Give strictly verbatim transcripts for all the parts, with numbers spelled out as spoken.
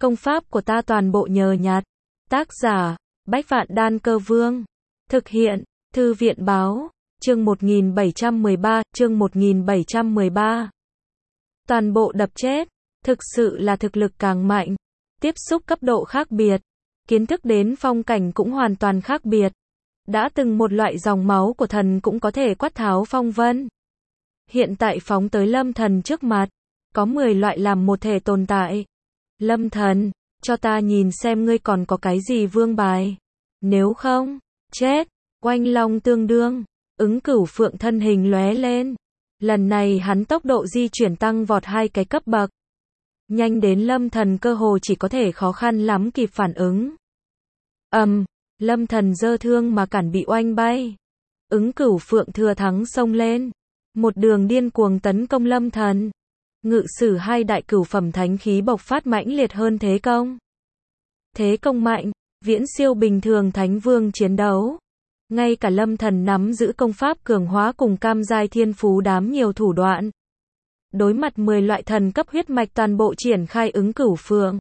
Công pháp của ta toàn bộ nhờ nhặt. Tác giả, Bách Vạn Đan Cơ Vương. Thực hiện, Thư viện báo, chương một nghìn bảy trăm mười ba, chương một nghìn bảy trăm mười ba. Toàn bộ đập chết, thực sự là thực lực càng mạnh. Tiếp xúc cấp độ khác biệt, kiến thức đến phong cảnh cũng hoàn toàn khác biệt. Đã từng một loại dòng máu của thần cũng có thể quát tháo phong vân. Hiện tại phóng tới Lâm Thần trước mặt, có mười loại làm một thể tồn tại. Lâm Thần, cho ta nhìn xem ngươi còn có cái gì vương bài. Nếu không, chết. Oanh long tương đương, ứng cửu phượng thân hình lóe lên. Lần này hắn tốc độ di chuyển tăng vọt hai cái cấp bậc. Nhanh đến Lâm Thần cơ hồ chỉ có thể khó khăn lắm kịp phản ứng. Ầm, um, Lâm Thần giơ thương mà cản bị oanh bay. Ứng cửu phượng thừa thắng xông lên, một đường điên cuồng tấn công Lâm Thần. Ngự sử hai đại cửu phẩm thánh khí bộc phát mãnh liệt hơn thế công. Thế công mạnh, viễn siêu bình thường thánh vương chiến đấu. Ngay cả Lâm Thần nắm giữ công pháp cường hóa cùng cam giai thiên phú đám nhiều thủ đoạn. Đối mặt mười loại thần cấp huyết mạch toàn bộ triển khai ứng cửu phượng.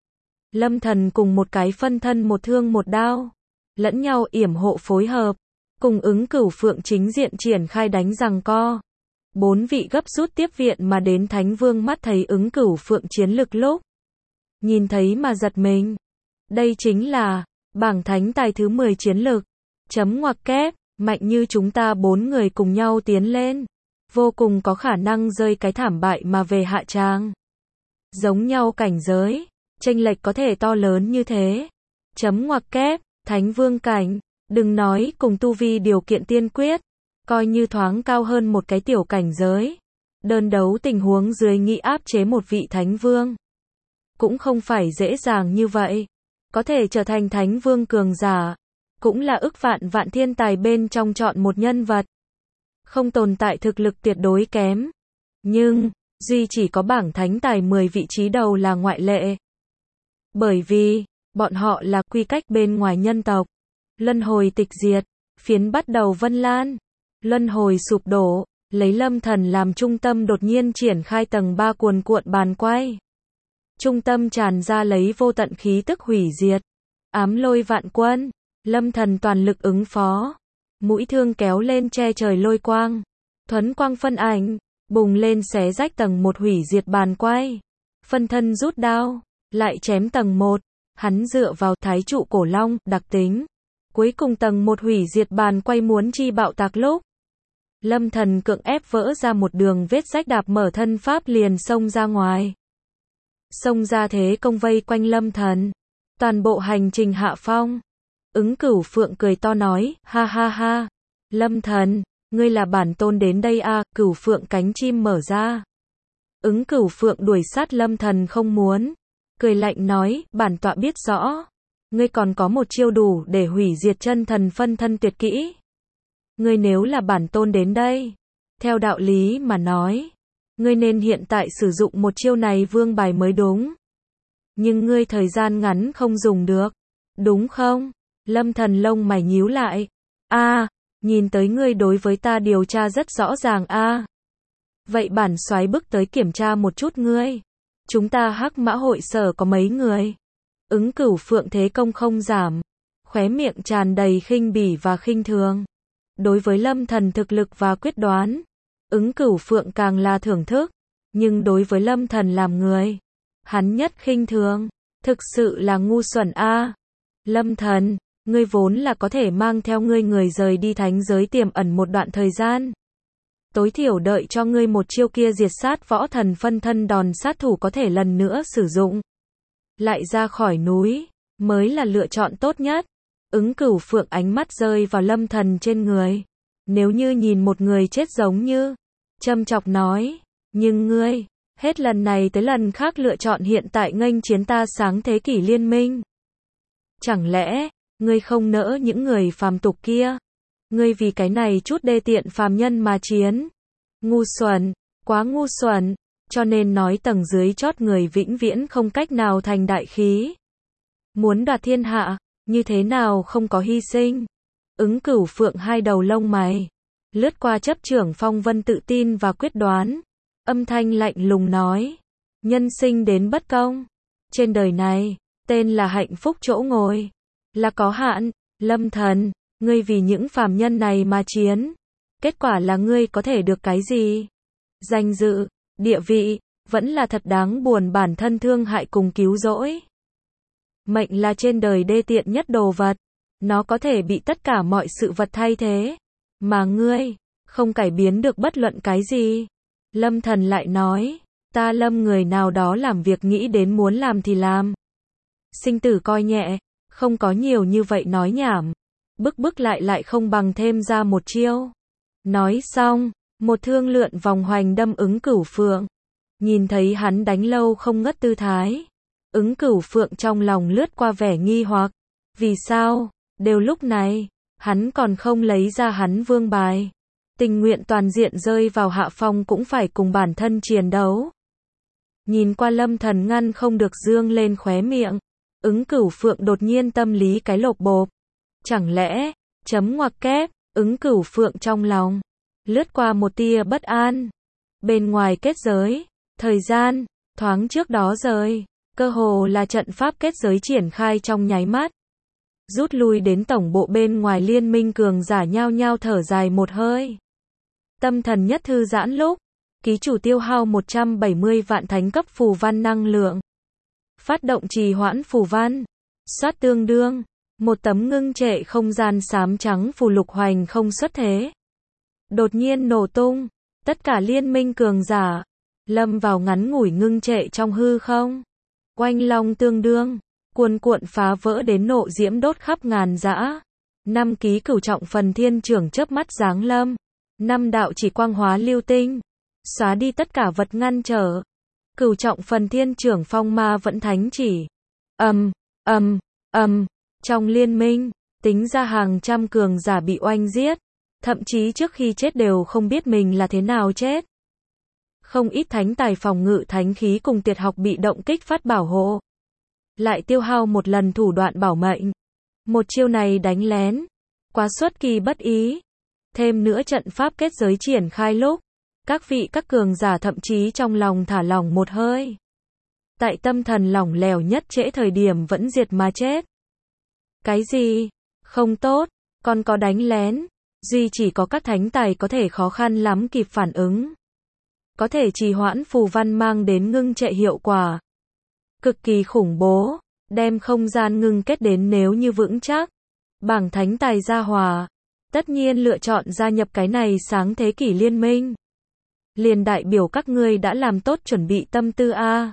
Lâm Thần cùng một cái phân thân một thương một đao, lẫn nhau yểm hộ phối hợp, cùng ứng cửu phượng chính diện triển khai đánh giằng co. Bốn vị gấp rút tiếp viện mà đến thánh vương mắt thấy ứng cửu phượng chiến lực lúc. Nhìn thấy mà giật mình. Đây chính là bảng thánh tài thứ mười chiến lực. Chấm ngoặc kép, mạnh như chúng ta bốn người cùng nhau tiến lên. Vô cùng có khả năng rơi cái thảm bại mà về hạ tràng. Giống nhau cảnh giới, chênh lệch có thể to lớn như thế. Chấm ngoặc kép, thánh vương cảnh, đừng nói cùng tu vi điều kiện tiên quyết. Coi như thoáng cao hơn một cái tiểu cảnh giới. Đơn đấu tình huống dưới nghĩ áp chế một vị thánh vương. Cũng không phải dễ dàng như vậy. Có thể trở thành thánh vương cường giả. Cũng là ức vạn vạn thiên tài bên trong chọn một nhân vật. Không tồn tại thực lực tuyệt đối kém. Nhưng, duy chỉ có bảng thánh tài mười vị trí đầu là ngoại lệ. Bởi vì, bọn họ là quy cách bên ngoài nhân tộc. Luân hồi tịch diệt, phiến bắt đầu Vân Lan. Luân hồi sụp đổ, lấy Lâm Thần làm trung tâm đột nhiên triển khai tầng ba cuồn cuộn bàn quay. Trung tâm tràn ra lấy vô tận khí tức hủy diệt. Ám lôi vạn quân, Lâm Thần toàn lực ứng phó. Mũi thương kéo lên che trời lôi quang. Thuấn quang phân ảnh, bùng lên xé rách tầng một hủy diệt bàn quay. Phân thân rút đao, lại chém tầng một. Hắn dựa vào thái trụ cổ long, đặc tính. Cuối cùng tầng một hủy diệt bàn quay muốn chi bạo tạc lúc. Lâm Thần cưỡng ép vỡ ra một đường vết rách đạp mở thân pháp liền xông ra ngoài. Xông ra thế công vây quanh Lâm Thần. Toàn bộ hành trình hạ phong. Ứng cửu phượng cười to nói, ha ha ha. Lâm Thần, ngươi là bản tôn đến đây à, cửu phượng cánh chim mở ra. Ứng cửu phượng đuổi sát Lâm Thần không muốn. Cười lạnh nói, bản tọa biết rõ. Ngươi còn có một chiêu đủ để hủy diệt chân thần phân thân tuyệt kỹ. Ngươi nếu là bản tôn đến đây, theo đạo lý mà nói, ngươi nên hiện tại sử dụng một chiêu này vương bài mới đúng. Nhưng ngươi thời gian ngắn không dùng được, đúng không? Lâm Thần lông mày nhíu lại. A, à, nhìn tới ngươi đối với ta điều tra rất rõ ràng a. À. Vậy bản soái bước tới kiểm tra một chút ngươi. Chúng ta Hắc Mã hội sở có mấy người? Ứng cửu phượng thế công không giảm, khóe miệng tràn đầy khinh bỉ và khinh thường. Đối với Lâm Thần thực lực và quyết đoán, ứng cửu phượng càng là thưởng thức. Nhưng đối với Lâm Thần làm người, hắn nhất khinh thường. Thực sự là ngu xuẩn a. À. Lâm Thần, ngươi vốn là có thể mang theo ngươi người rời đi thánh giới tiềm ẩn một đoạn thời gian. Tối thiểu đợi cho ngươi một chiêu kia diệt sát võ thần phân thân đòn sát thủ có thể lần nữa sử dụng. Lại ra khỏi núi, mới là lựa chọn tốt nhất. Ứng cửu phượng ánh mắt rơi vào Lâm Thần trên người. Nếu như nhìn một người chết giống như, châm chọc nói, nhưng ngươi, hết lần này tới lần khác lựa chọn hiện tại nghênh chiến ta sáng thế kỷ liên minh. Chẳng lẽ, ngươi không nỡ những người phàm tục kia? Ngươi vì cái này chút đê tiện phàm nhân mà chiến. Ngu xuẩn, quá ngu xuẩn, cho nên nói tầng dưới chót người vĩnh viễn không cách nào thành đại khí. Muốn đoạt thiên hạ, như thế nào không có hy sinh? Ứng cửu phượng hai đầu lông mày, lướt qua chấp trưởng phong vân tự tin và quyết đoán. Âm thanh lạnh lùng nói, nhân sinh đến bất công, Trên đời này, tên là hạnh phúc chỗ ngồi, là có hạn. Lâm Thần, ngươi vì những phàm nhân này mà chiến. Kết quả là ngươi có thể được cái gì? Danh dự, địa vị, vẫn là thật đáng buồn bản thân thương hại cùng cứu rỗi. Mệnh là trên đời đê tiện nhất đồ vật. Nó có thể bị tất cả mọi sự vật thay thế. Mà ngươi, không cải biến được bất luận cái gì. Lâm Thần lại nói, ta Lâm người nào đó làm việc nghĩ đến muốn làm thì làm. Sinh tử coi nhẹ, không có nhiều như vậy nói nhảm. Bức bức lại lại không bằng thêm ra một chiêu. Nói xong, một thương lượn vòng hoành đâm Ứng Cửu Phượng. Nhìn thấy hắn đánh lâu không ngất tư thái. Ứng Cửu Phượng trong lòng lướt qua vẻ nghi hoặc. Vì sao, đều lúc này, hắn còn không lấy ra hắn vương bài. Tình nguyện toàn diện rơi vào hạ phong cũng phải cùng bản thân chiến đấu. Nhìn qua Lâm Thần ngăn không được dương lên khóe miệng. Ứng Cửu Phượng đột nhiên tâm lý cái lộp bộp. Chẳng lẽ, chấm ngoặc kép, Ứng Cửu Phượng trong lòng. Lướt qua một tia bất an. Bên ngoài kết giới, thời gian, thoáng trước đó rời. Cơ hồ là trận pháp kết giới triển khai trong nháy mắt. Rút lui đến tổng bộ bên ngoài liên minh cường giả nhao nhao thở dài một hơi. Tâm thần nhất thư giãn lúc, ký chủ tiêu hao một trăm bảy mươi vạn thánh cấp phù văn năng lượng. Phát động trì hoãn phù văn. Soát tương đương. Một tấm ngưng trệ không gian xám trắng phù lục hoành không xuất thế. Đột nhiên nổ tung. Tất cả liên minh cường giả. Lâm vào ngắn ngủi ngưng trệ trong hư không. Oanh long tương đương. Cuồn cuộn phá vỡ đến nộ diễm đốt khắp ngàn dã. Năm ký cửu trọng phần thiên trưởng chớp mắt giáng lâm. Năm đạo chỉ quang hóa lưu tinh. Xóa đi tất cả vật ngăn trở. Cửu trọng phần thiên trưởng phong ma vẫn thánh chỉ. Ầm, ầm, ầm. Trong liên minh, tính ra hàng trăm cường giả bị oanh giết. Thậm chí trước khi chết đều không biết mình là thế nào chết. Không ít thánh tài phòng ngự thánh khí cùng tuyệt học bị động kích phát bảo hộ. Lại tiêu hao một lần thủ đoạn bảo mệnh. Một chiêu này đánh lén. Quá xuất kỳ bất ý. Thêm nữa trận pháp kết giới triển khai lúc. Các vị các cường giả thậm chí trong lòng thả lỏng một hơi. Tại tâm thần lỏng lẻo nhất trễ thời điểm vẫn diệt mà chết. Cái gì? Không tốt. Còn có đánh lén. Duy chỉ có các thánh tài có thể khó khăn lắm kịp phản ứng. Có thể trì hoãn phù văn mang đến ngưng trệ hiệu quả. Cực kỳ khủng bố. Đem không gian ngưng kết đến nếu như vững chắc. Bảng thánh tài gia hòa. Tất nhiên lựa chọn gia nhập cái này sáng thế kỷ liên minh. Liền đại biểu các ngươi đã làm tốt chuẩn bị tâm tư a.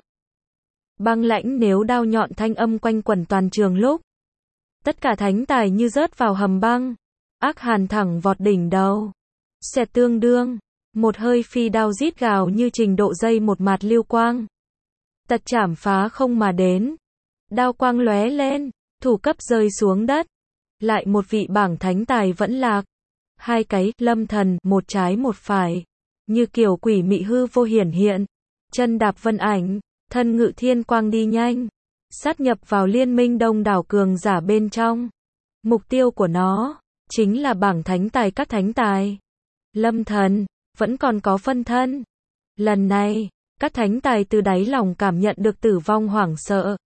Băng lãnh nếu đao nhọn thanh âm quanh quẩn toàn trường lúc. Tất cả thánh tài như rớt vào hầm băng. Ác hàn thẳng vọt đỉnh đầu. Xẹt tương đương. Một hơi phi đao rít gào như trình độ dây một mạt lưu quang. Tật chảm phá không mà đến. Đao quang lóe lên. Thủ cấp rơi xuống đất. Lại một vị bảng thánh tài vẫn lạc. Hai cái, Lâm Thần, một trái một phải. Như kiểu quỷ mị hư vô hiển hiện. Chân đạp vân ảnh. Thân ngự thiên quang đi nhanh. Sát nhập vào liên minh đông đảo cường giả bên trong. Mục tiêu của nó, chính là bảng thánh tài các thánh tài. Lâm Thần, vẫn còn có phân thân. Lần này, các thánh tài từ đáy lòng cảm nhận được tử vong hoảng sợ.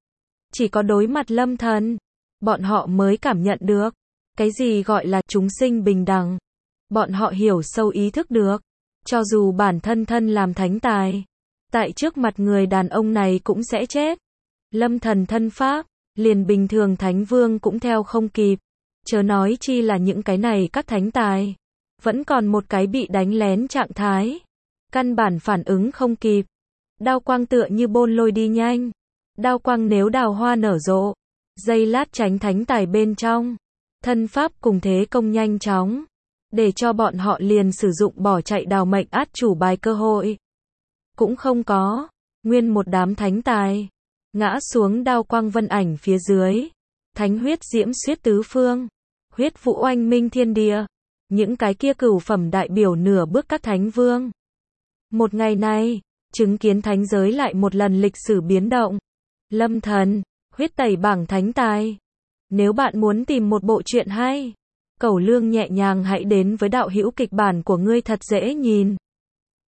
Chỉ có đối mặt Lâm Thần, bọn họ mới cảm nhận được. Cái gì gọi là chúng sinh bình đẳng. Bọn họ hiểu sâu ý thức được. Cho dù bản thân thân làm thánh tài. Tại trước mặt người đàn ông này cũng sẽ chết. Lâm Thần thân pháp, liền bình thường thánh vương cũng theo không kịp. Chớ nói chi là những cái này các thánh tài. Vẫn còn một cái bị đánh lén trạng thái. Căn bản phản ứng không kịp. Đao quang tựa như bôn lôi đi nhanh. Đao quang nếu đào hoa nở rộ. Giây lát tránh thánh tài bên trong. Thân pháp cùng thế công nhanh chóng. Để cho bọn họ liền sử dụng bỏ chạy đào mệnh át chủ bài cơ hội. Cũng không có. Nguyên một đám thánh tài. Ngã xuống đao quang vân ảnh phía dưới. Thánh huyết diễm xuyết tứ phương. Huyết vũ oanh minh thiên địa. Những cái kia cửu phẩm đại biểu nửa bước các thánh vương. Một ngày này, chứng kiến thánh giới lại một lần lịch sử biến động. Lâm Thần, huyết tẩy bảng thánh tài. Nếu bạn muốn tìm một bộ truyện hay, cẩu lương nhẹ nhàng hãy đến với đạo hữu kịch bản của ngươi thật dễ nhìn.